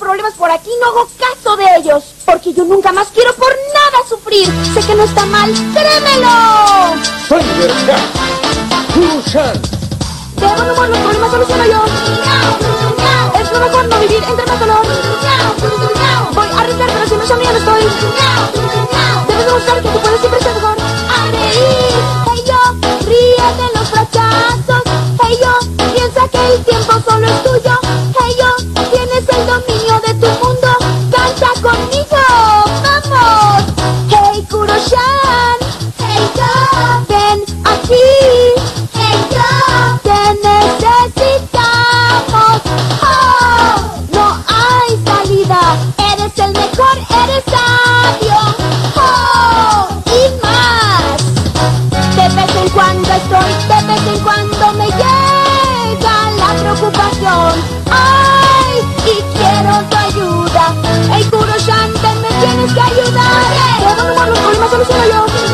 problemas por aquí, no hago caso de ellos. Porque yo nunca más quiero por nada sufrir. Sé que no está mal, créemelo. Thundercat, Kuro-chan. De buen humor los problemas soluciono yo. Es lo mejor no vivir entre más dolor. Voy a arriesgar, pero si me sonrío no estoy. Debes demostrar que tú puedes siempre ser mejor. A reír, hey yo, ríe de los fracasos. Hey yo, piensa que el tiempo solo es tuyo. Hey yo, tienes el dominio de tu mundo. Canta conmigo, vamos. Hey Kuro-chan, hey yo, ven aquí. Hey yo, te necesitamos. Oh, no hay salida. Eres el mejor, eres sabio. Oh, y más. De vez en cuando estoy, de vez en cuando me llega la preocupación. Ay, y quiero tu ayuda. Hey Kuro-chan, ven, me tienes que ayudar. De buen humor los problemas soluciono yo.